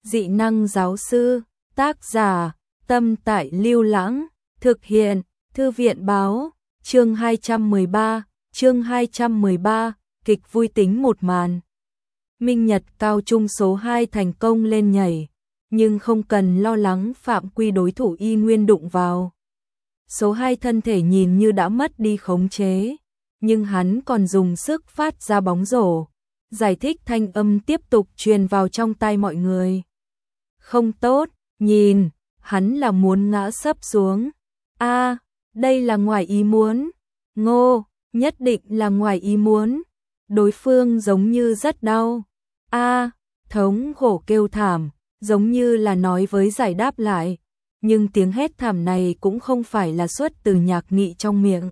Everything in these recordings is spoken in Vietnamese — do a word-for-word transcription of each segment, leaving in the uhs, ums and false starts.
dị năng giáo sư, tác giả, Tâm Tại Lưu Lãng, thực hiện, Thư viện báo, chương hai trăm mười ba, chương hai trăm mười ba, kịch vui tính một màn. Minh Nhật cao trung số hai thành công lên nhảy, nhưng không cần lo lắng phạm quy đối thủ y nguyên đụng vào. Số hai thân thể nhìn như đã mất đi khống chế, nhưng hắn còn dùng sức phát ra bóng rổ. Giải thích thanh âm tiếp tục truyền vào trong tai mọi người. Không tốt, nhìn, hắn là muốn ngã sấp xuống. A, đây là ngoài ý muốn. Ngô, nhất định là ngoài ý muốn. Đối phương giống như rất đau. A, thống khổ kêu thảm, giống như là nói với giải đáp lại. Nhưng tiếng hét thảm này cũng không phải là xuất từ Nhạc Nghị trong miệng,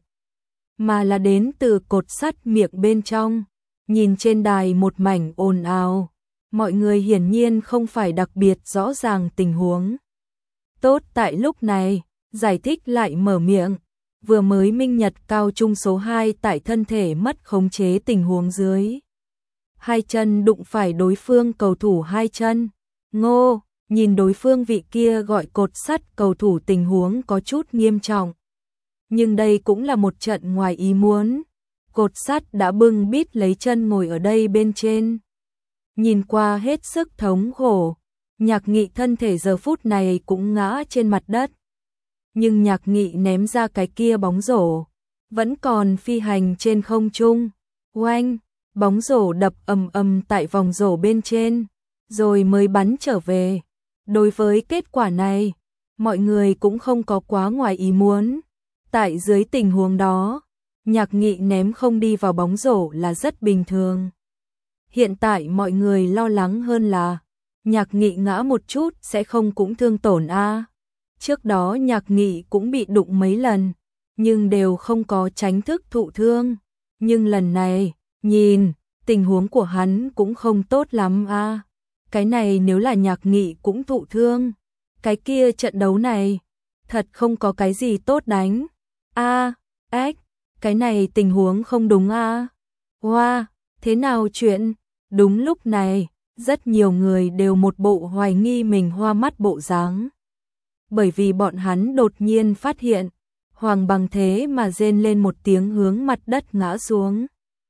mà là đến từ cột sắt miệng bên trong. Nhìn trên đài một mảnh ồn ào, mọi người hiển nhiên không phải đặc biệt rõ ràng tình huống. Tốt, tại lúc này, giải thích lại mở miệng, vừa mới Minh Nhật cao trung số hai tại thân thể mất khống chế tình huống dưới. Hai chân đụng phải đối phương cầu thủ hai chân. Ngô, nhìn đối phương vị kia gọi cột sắt cầu thủ tình huống có chút nghiêm trọng. Nhưng đây cũng là một trận ngoài ý muốn. Cột sắt đã bưng bít lấy chân ngồi ở đây bên trên. Nhìn qua hết sức thống khổ, Nhạc Nghị thân thể giờ phút này cũng ngã trên mặt đất. Nhưng Nhạc Nghị ném ra cái kia bóng rổ, vẫn còn phi hành trên không trung. Oanh, bóng rổ đập ầm ầm tại vòng rổ bên trên, rồi mới bắn trở về. Đối với kết quả này, mọi người cũng không có quá ngoài ý muốn. Tại dưới tình huống đó, Nhạc Nghị ném không đi vào bóng rổ là rất bình thường. Hiện tại mọi người lo lắng hơn là Nhạc Nghị ngã một chút sẽ không cũng thương tổn a. À. Trước đó Nhạc Nghị cũng bị đụng mấy lần, nhưng đều không có tránh thức thụ thương. Nhưng lần này, nhìn, tình huống của hắn cũng không tốt lắm a. À. Cái này nếu là Nhạc Nghị cũng thụ thương, cái kia trận đấu này, thật không có cái gì tốt đánh. A, à, ếch, cái này tình huống không đúng a. À. Wow, thế nào chuyện? Đúng lúc này, rất nhiều người đều một bộ hoài nghi mình hoa mắt bộ dáng. Bởi vì bọn hắn đột nhiên phát hiện, Hoàng Bằng thế mà rên lên một tiếng hướng mặt đất ngã xuống.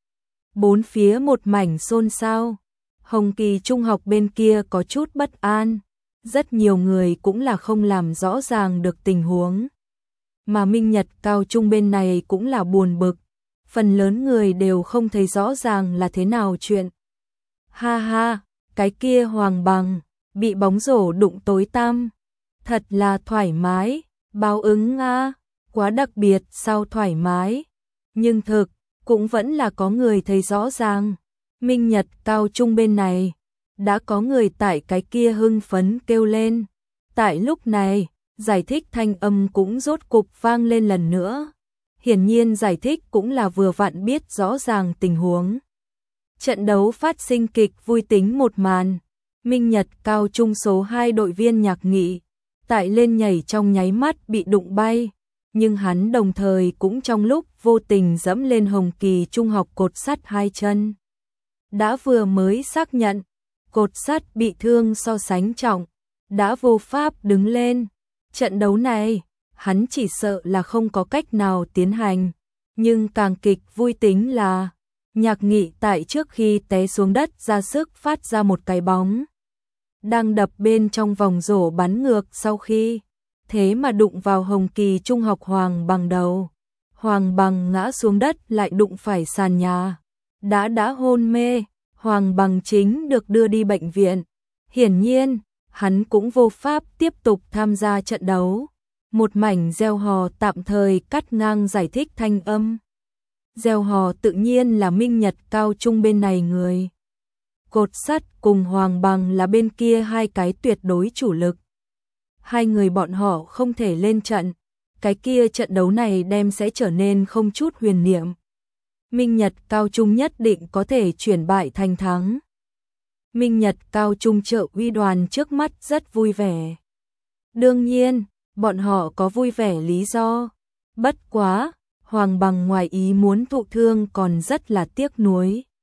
Bốn phía một mảnh xôn xao. Hồng Kỳ trung học bên kia có chút bất an. Rất nhiều người cũng là không làm rõ ràng được tình huống. Mà Minh Nhật cao trung bên này cũng là buồn bực. Phần lớn người đều không thấy rõ ràng là thế nào chuyện. Ha ha, cái kia Hoàng Bằng, bị bóng rổ đụng tối tăm. Thật là thoải mái, báo ứng a, quá đặc biệt sao thoải mái. Nhưng thực, cũng vẫn là có người thấy rõ ràng. Minh Nhật cao trung bên này, đã có người tại cái kia hưng phấn kêu lên. Tại lúc này, giải thích thanh âm cũng rốt cục vang lên lần nữa. Hiển nhiên giải thích cũng là vừa vặn biết rõ ràng tình huống. Trận đấu phát sinh kịch vui tính một màn. Minh Nhật cao trung số hai đội viên Nhạc Nghị, tại lên nhảy trong nháy mắt bị đụng bay. Nhưng hắn đồng thời cũng trong lúc vô tình dẫm lên Hồng Kỳ trung học cột sắt hai chân. Đã vừa mới xác nhận, cột sắt bị thương so sánh trọng, đã vô pháp đứng lên. Trận đấu này, hắn chỉ sợ là không có cách nào tiến hành. Nhưng càng kịch vui tính là, Nhạc Nghị tại trước khi té xuống đất ra sức phát ra một cái bóng. Đang đập bên trong vòng rổ bắn ngược sau khi, thế mà đụng vào Hồng Kỳ trung học Hoàng Bằng đầu. Hoàng Bằng ngã xuống đất lại đụng phải sàn nhà. Đã đã hôn mê, Hoàng Bằng chính được đưa đi bệnh viện. Hiển nhiên, hắn cũng vô pháp tiếp tục tham gia trận đấu. Một mảnh reo hò tạm thời cắt ngang giải thích thanh âm. Reo hò tự nhiên là Minh Nhật cao trung bên này người. Cột sắt cùng Hoàng Bằng là bên kia hai cái tuyệt đối chủ lực. Hai người bọn họ không thể lên trận. Cái kia trận đấu này đem sẽ trở nên không chút huyền niệm. Minh Nhật cao trung nhất định có thể chuyển bại thành thắng. Minh Nhật cao trung trợ uy đoàn trước mắt rất vui vẻ. Đương nhiên, bọn họ có vui vẻ lý do. Bất quá, Hoàng Bằng ngoài ý muốn thụ thương còn rất là tiếc nuối.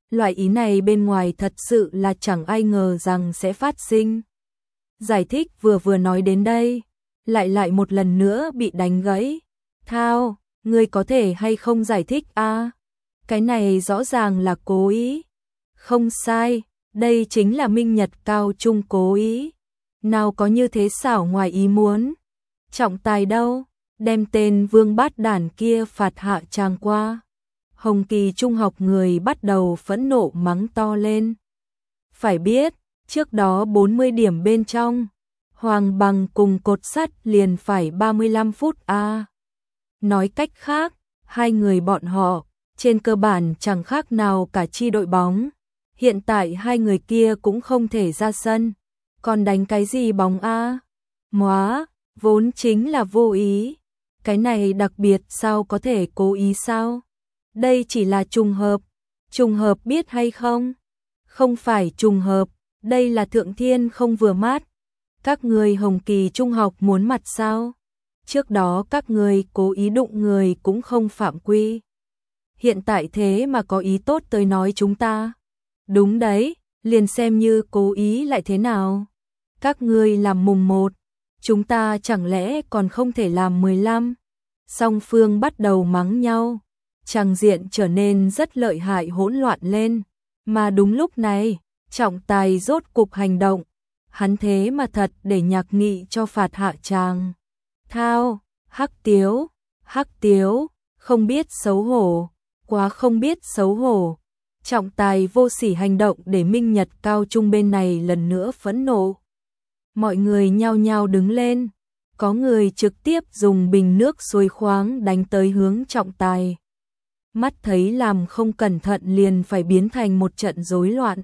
Loại ý này bên ngoài thật sự là chẳng ai ngờ rằng sẽ phát sinh. Giải thích vừa vừa nói đến đây, lại lại một lần nữa bị đánh gãy. Thao, ngươi có thể hay không giải thích a? À? Cái này rõ ràng là cố ý. Không sai, đây chính là Minh Nhật Cao Trung cố ý. Nào có như thế xảo ngoài ý muốn. Trọng tài đâu, đem tên vương bát đản kia phạt hạ tràng qua. Hồng Kỳ Trung học người bắt đầu phẫn nộ mắng to lên. Phải biết, trước đó bốn mươi điểm bên trong, Hoàng Bằng cùng cột sắt liền phải ba mươi lăm phút a. À. Nói cách khác, hai người bọn họ, trên cơ bản chẳng khác nào cả chi đội bóng. Hiện tại hai người kia cũng không thể ra sân. Còn đánh cái gì bóng a? À? Móa, vốn chính là vô ý. Cái này đặc biệt sao có thể cố ý sao? Đây chỉ là trùng hợp. Trùng hợp biết hay không? Không phải trùng hợp, đây là thượng thiên không vừa mắt. Các người Hồng Kỳ Trung học muốn mặt sao? Trước đó các người cố ý đụng người cũng không phạm quy. Hiện tại thế mà có ý tốt tới nói chúng ta. Đúng đấy, liền xem như cố ý lại thế nào. Các người làm mùng một, chúng ta chẳng lẽ còn không thể làm mười lăm. Song phương bắt đầu mắng nhau. Tràng diện trở nên rất lợi hại hỗn loạn lên. Mà đúng lúc này, trọng tài rốt cục hành động. Hắn thế mà thật để Nhạc Nghị cho phạt hạ tràng. Thao, hắc tiếu, hắc tiếu, không biết xấu hổ, quá không biết xấu hổ. Trọng tài vô sỉ hành động để Minh Nhật Cao Trung bên này lần nữa phẫn nộ. Mọi người nhao nhao đứng lên, có người trực tiếp dùng bình nước suối khoáng đánh tới hướng trọng tài. Mắt thấy làm không cẩn thận liền phải biến thành một trận rối loạn.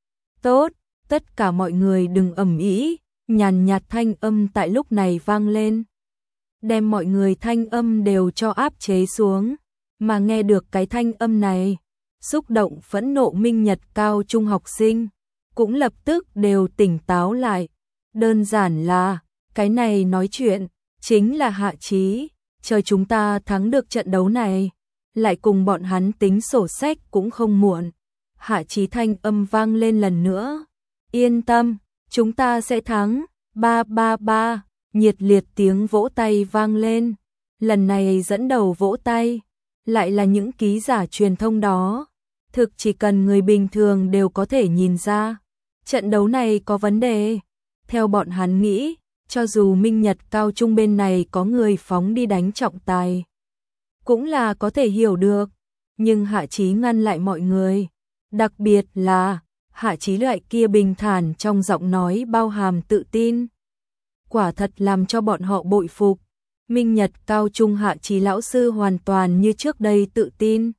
Tốt, tất cả mọi người đừng ầm ĩ, nhàn nhạt thanh âm tại lúc này vang lên. Đem mọi người thanh âm đều cho áp chế xuống, mà nghe được cái thanh âm này, xúc động phẫn nộ Minh Nhật Cao Trung học sinh, cũng lập tức đều tỉnh táo lại. Đơn giản là, cái này nói chuyện, chính là Hạ Chí, chờ chúng ta thắng được trận đấu này, lại cùng bọn hắn tính sổ sách cũng không muộn. Hạ Chí thanh âm vang lên lần nữa. Yên tâm, chúng ta sẽ thắng. Ba ba ba, nhiệt liệt tiếng vỗ tay vang lên. Lần này dẫn đầu vỗ tay, lại là những ký giả truyền thông đó. Thực chỉ cần người bình thường đều có thể nhìn ra. Trận đấu này có vấn đề. Theo bọn hắn nghĩ, cho dù Minh Nhật Cao Trung bên này có người phóng đi đánh trọng tài, cũng là có thể hiểu được. Nhưng Hạ Chí ngăn lại mọi người. Đặc biệt là Hạ Chí loại kia bình thản trong giọng nói bao hàm tự tin. Quả thật làm cho bọn họ bội phục. Minh Nhật Cao Trung Hạ Chí lão sư hoàn toàn như trước đây tự tin.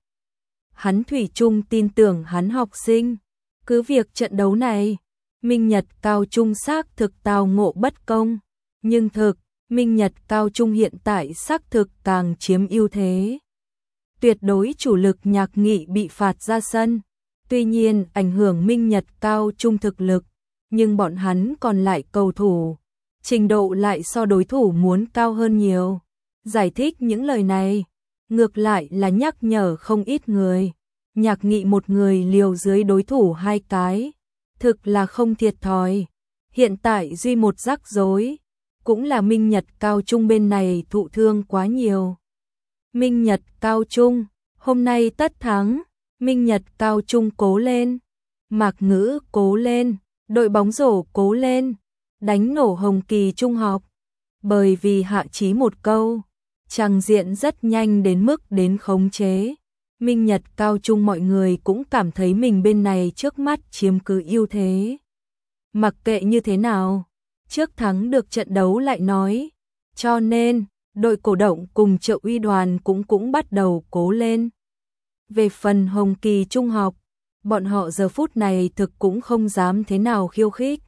Hắn thủy chung tin tưởng hắn học sinh. Cứ việc trận đấu này, Minh Nhật Cao Trung xác thực tao ngộ bất công. Nhưng thực, Minh Nhật Cao Trung hiện tại xác thực càng chiếm ưu thế. Tuyệt đối chủ lực Nhạc Nghị bị phạt ra sân. Tuy nhiên ảnh hưởng Minh Nhật Cao Trung thực lực, nhưng bọn hắn còn lại cầu thủ, trình độ lại so đối thủ muốn cao hơn nhiều. Giải thích những lời này, ngược lại là nhắc nhở không ít người. Nhạc Nghị một người liều dưới đối thủ hai cái, thực là không thiệt thòi. Hiện tại duy một rắc rối, cũng là Minh Nhật Cao Trung bên này thụ thương quá nhiều. Minh Nhật Cao Trung, hôm nay tất thắng. Minh Nhật Cao Trung cố lên, Mạc Ngữ cố lên, đội bóng rổ cố lên, đánh nổ Hồng Kỳ Trung học. Bởi vì Hạ Chí một câu, tràng diện rất nhanh đến mức đến khống chế. Minh Nhật Cao Trung mọi người cũng cảm thấy mình bên này trước mắt chiếm cứ ưu thế. Mặc kệ như thế nào, trước thắng được trận đấu lại nói. Cho nên, đội cổ động cùng Triệu Uy đoàn cũng cũng bắt đầu cố lên. Về phần Hồng Kỳ Trung học, bọn họ giờ phút này thực cũng không dám thế nào khiêu khích.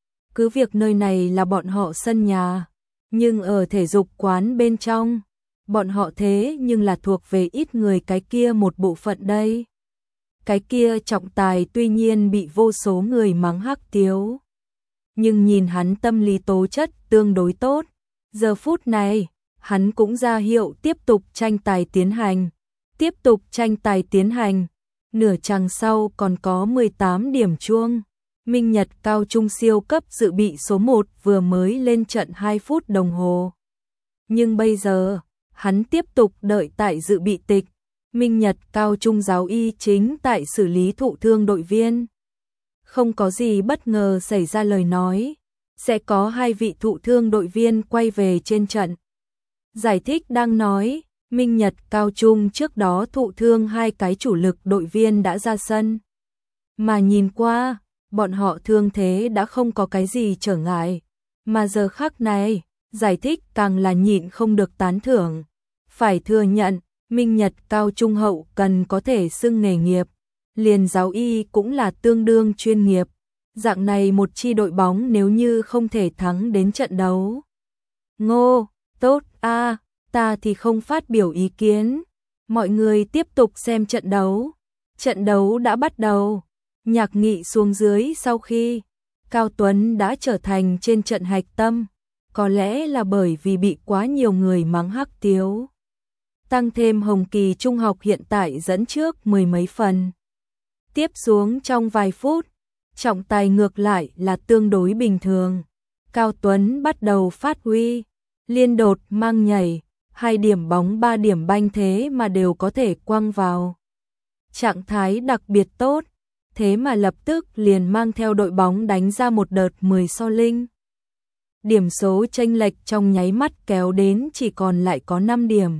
Cứ việc nơi này là bọn họ sân nhà, nhưng ở thể dục quán bên trong, bọn họ thế nhưng là thuộc về ít người cái kia một bộ phận đây. Cái kia trọng tài tuy nhiên bị vô số người mắng hắc tiếu, nhưng nhìn hắn tâm lý tố chất tương đối tốt. Giờ phút này, hắn cũng ra hiệu tiếp tục tranh tài tiến hành. Tiếp tục tranh tài tiến hành. nửa chặng sau còn có mười tám điểm chuông. Minh Nhật Cao Trung siêu cấp dự bị số một vừa mới lên trận hai phút đồng hồ. Nhưng bây giờ, hắn tiếp tục đợi tại dự bị tịch. Minh Nhật Cao Trung giáo y chính tại xử lý thụ thương đội viên. Không có gì bất ngờ xảy ra lời nói, sẽ có hai vị thụ thương đội viên quay về trên trận. Giải thích đang nói, Minh Nhật Cao Trung trước đó thụ thương hai cái chủ lực đội viên đã ra sân. Mà nhìn qua, bọn họ thương thế đã không có cái gì trở ngại. Mà giờ khắc này, giải thích càng là nhịn không được tán thưởng. Phải thừa nhận, Minh Nhật Cao Trung hậu cần có thể xưng nghề nghiệp. Liền giáo y cũng là tương đương chuyên nghiệp. Dạng này một chi đội bóng nếu như không thể thắng đến trận đấu. Ngô, tốt a, à, ta thì không phát biểu ý kiến. Mọi người tiếp tục xem trận đấu. Trận đấu đã bắt đầu. Nhạc nghị xuống dưới sau khi Cao Tuấn đã trở thành trên trận hạch tâm. Có lẽ là bởi vì bị quá nhiều người mắng hắc tiếu. Tăng thêm Hồng Kỳ Trung học hiện tại dẫn trước mười mấy phần. Tiếp xuống trong vài phút, trọng tài ngược lại là tương đối bình thường. Cao Tuấn bắt đầu phát huy, liên đột mang nhảy, hai điểm bóng ba điểm banh thế mà đều có thể quăng vào. Trạng thái đặc biệt tốt, thế mà lập tức liền mang theo đội bóng đánh ra một đợt mười so linh. Điểm số chênh lệch trong nháy mắt kéo đến chỉ còn lại có năm điểm.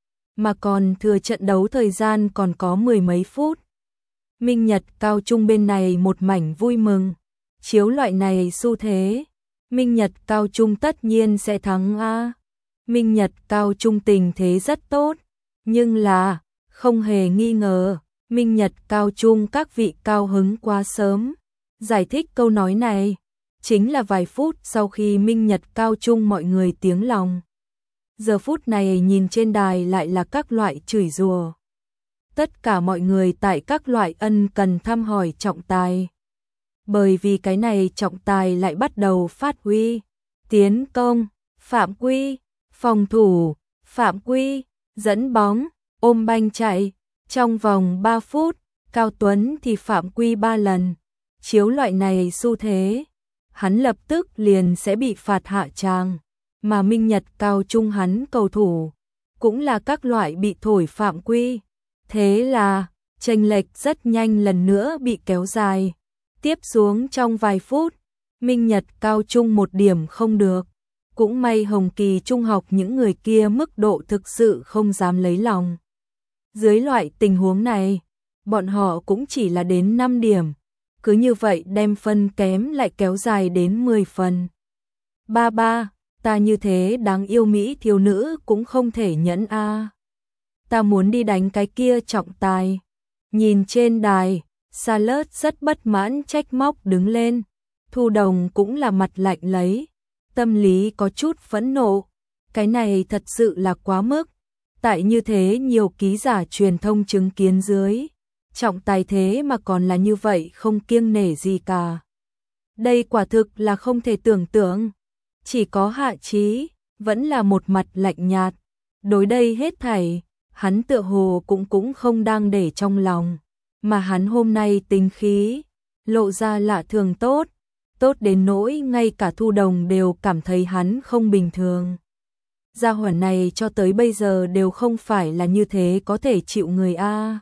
Mà còn thừa trận đấu thời gian còn có mười mấy phút. Minh Nhật Cao Trung bên này một mảnh vui mừng. Chiếu loại này xu thế, Minh Nhật Cao Trung tất nhiên sẽ thắng a. Minh Nhật Cao Trung tình thế rất tốt, nhưng là không hề nghi ngờ, Minh Nhật Cao Trung các vị cao hứng quá sớm. Giải thích câu nói này chính là vài phút sau khi Minh Nhật Cao Trung mọi người tiếng lòng. Giờ phút này nhìn trên đài lại là các loại chửi rủa. Tất cả mọi người tại các loại ân cần thăm hỏi trọng tài. Bởi vì cái này trọng tài lại bắt đầu phát huy. Tiến công, phạm quy, phòng thủ, phạm quy, dẫn bóng, ôm banh chạy. Trong vòng ba phút, Cao Tuấn thì phạm quy ba lần. Chiếu loại này xu thế, hắn lập tức liền sẽ bị phạt hạ tràng. Mà Minh Nhật Cao Trung hắn cầu thủ, cũng là các loại bị thổi phạm quy. Thế là, chênh lệch rất nhanh lần nữa bị kéo dài. Tiếp xuống trong vài phút, Minh Nhật Cao Trung một điểm không được. Cũng may Hồng Kỳ Trung học những người kia mức độ thực sự không dám lấy lòng. Dưới loại tình huống này, bọn họ cũng chỉ là đến năm điểm. Cứ như vậy đem phân kém lại kéo dài đến mười phần. Ba ba, ta như thế đáng yêu Mỹ thiếu nữ cũng không thể nhẫn a. À. Ta muốn đi đánh cái kia trọng tài. Nhìn trên đài, Salad rất bất mãn trách móc đứng lên. Thu Đồng cũng là mặt lạnh lấy. Tâm lý có chút phẫn nộ. Cái này thật sự là quá mức. Tại như thế nhiều ký giả truyền thông chứng kiến dưới. Trọng tài thế mà còn là như vậy không kiêng nể gì cả. Đây quả thực là không thể tưởng tượng. Chỉ có Hạ Chí vẫn là một mặt lạnh nhạt. Đối đây hết thảy, hắn tựa hồ cũng cũng không đang để trong lòng. Mà hắn hôm nay tính khí, lộ ra lạ thường tốt. Tốt đến nỗi ngay cả Thu Đồng đều cảm thấy hắn không bình thường. Gia hỏa này cho tới bây giờ đều không phải là như thế có thể chịu người a.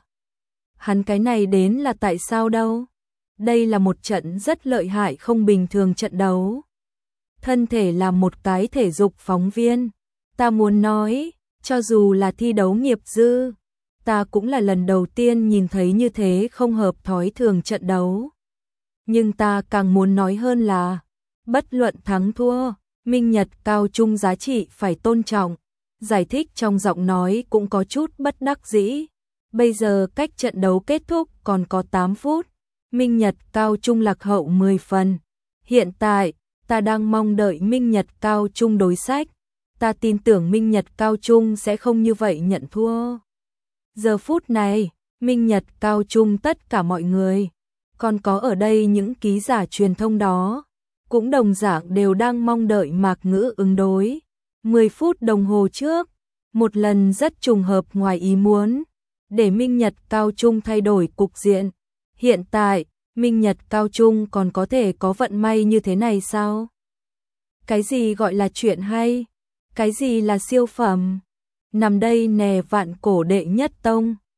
Hắn cái này đến là tại sao đâu? Đây là một trận rất lợi hại không bình thường trận đấu. Thân thể là một cái thể dục phóng viên. Ta muốn nói, cho dù là thi đấu nghiệp dư, ta cũng là lần đầu tiên nhìn thấy như thế không hợp thói thường trận đấu. Nhưng ta càng muốn nói hơn là, bất luận thắng thua, Minh Nhật Cao Trung giá trị phải tôn trọng. Giải thích trong giọng nói cũng có chút bất đắc dĩ. Bây giờ cách trận đấu kết thúc còn có tám phút. Minh Nhật Cao Trung lạc hậu mười phần. Hiện tại, ta đang mong đợi Minh Nhật Cao Trung đối sách. Ta tin tưởng Minh Nhật Cao Trung sẽ không như vậy nhận thua. Giờ phút này, Minh Nhật Cao Trung tất cả mọi người, còn có ở đây những ký giả truyền thông đó, cũng đồng dạng đều đang mong đợi Mạc Ngữ ứng đối. mười phút đồng hồ trước, một lần rất trùng hợp ngoài ý muốn, để Minh Nhật Cao Trung thay đổi cục diện. Hiện tại, Minh Nhật Cao Trung còn có thể có vận may như thế này sao? Cái gì gọi là chuyện hay? Cái gì là siêu phẩm? Nằm đây nè vạn cổ đệ nhất tông.